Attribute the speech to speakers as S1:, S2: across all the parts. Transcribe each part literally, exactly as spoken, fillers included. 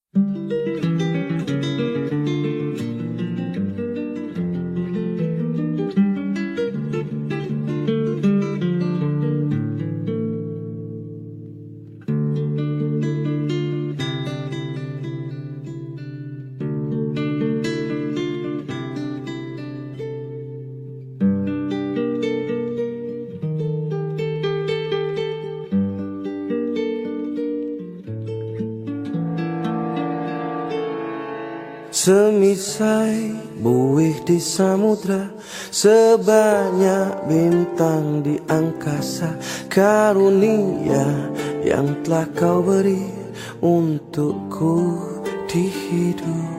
S1: Semisai buih di samudra, sebanyak bintang di angkasa, karunia yang telah kau beri untukku di hidup.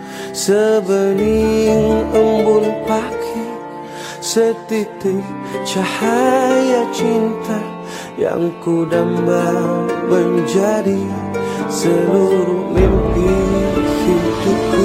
S1: Sebening embun pagi, setitik cahaya cinta yang ku damba menjadi seluruh mimpi hidupku.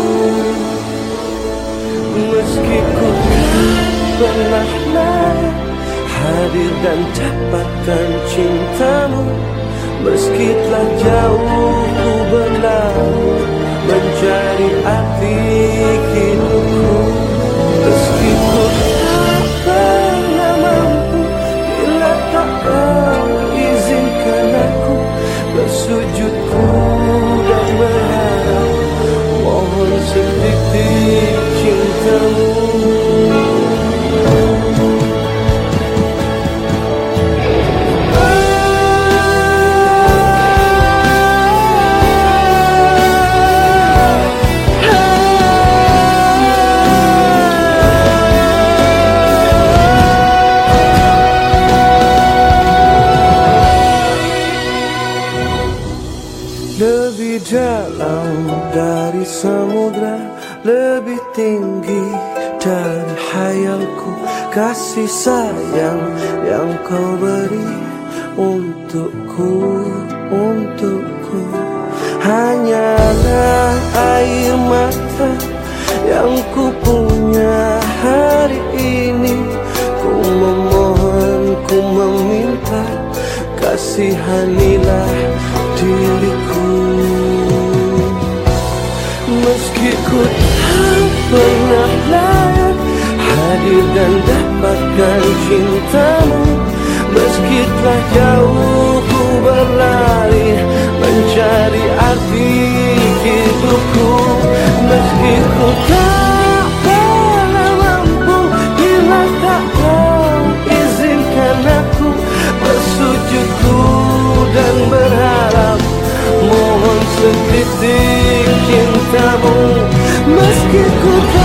S1: Meski ku tak pernah layak hadir dan dapatkan cintamu, meski telah jauh ku berlalu mencari arti hidupku. Meski ku tak pernah mampu, bila tak kau izinkan aku bersujudku dan berharap, mohon setitik cintamu. Lebih dalam dari samudra, lebih tinggi dari hayalku, kasih sayang yang kau beri untukku, untukku. Hanyalah air mata yang ku punya hari ini. Ku memohon, ku meminta, kasihanilah diriku. Meski ku tak pernah layak hadir dan dapatkan cintamu, meski telah jauh ku berlari mencari arti hidupku. Meski ku tak pernah mampu, bila tak kau izinkan aku bersujudku dan berharap, mohon setitik cintamu. Meski ku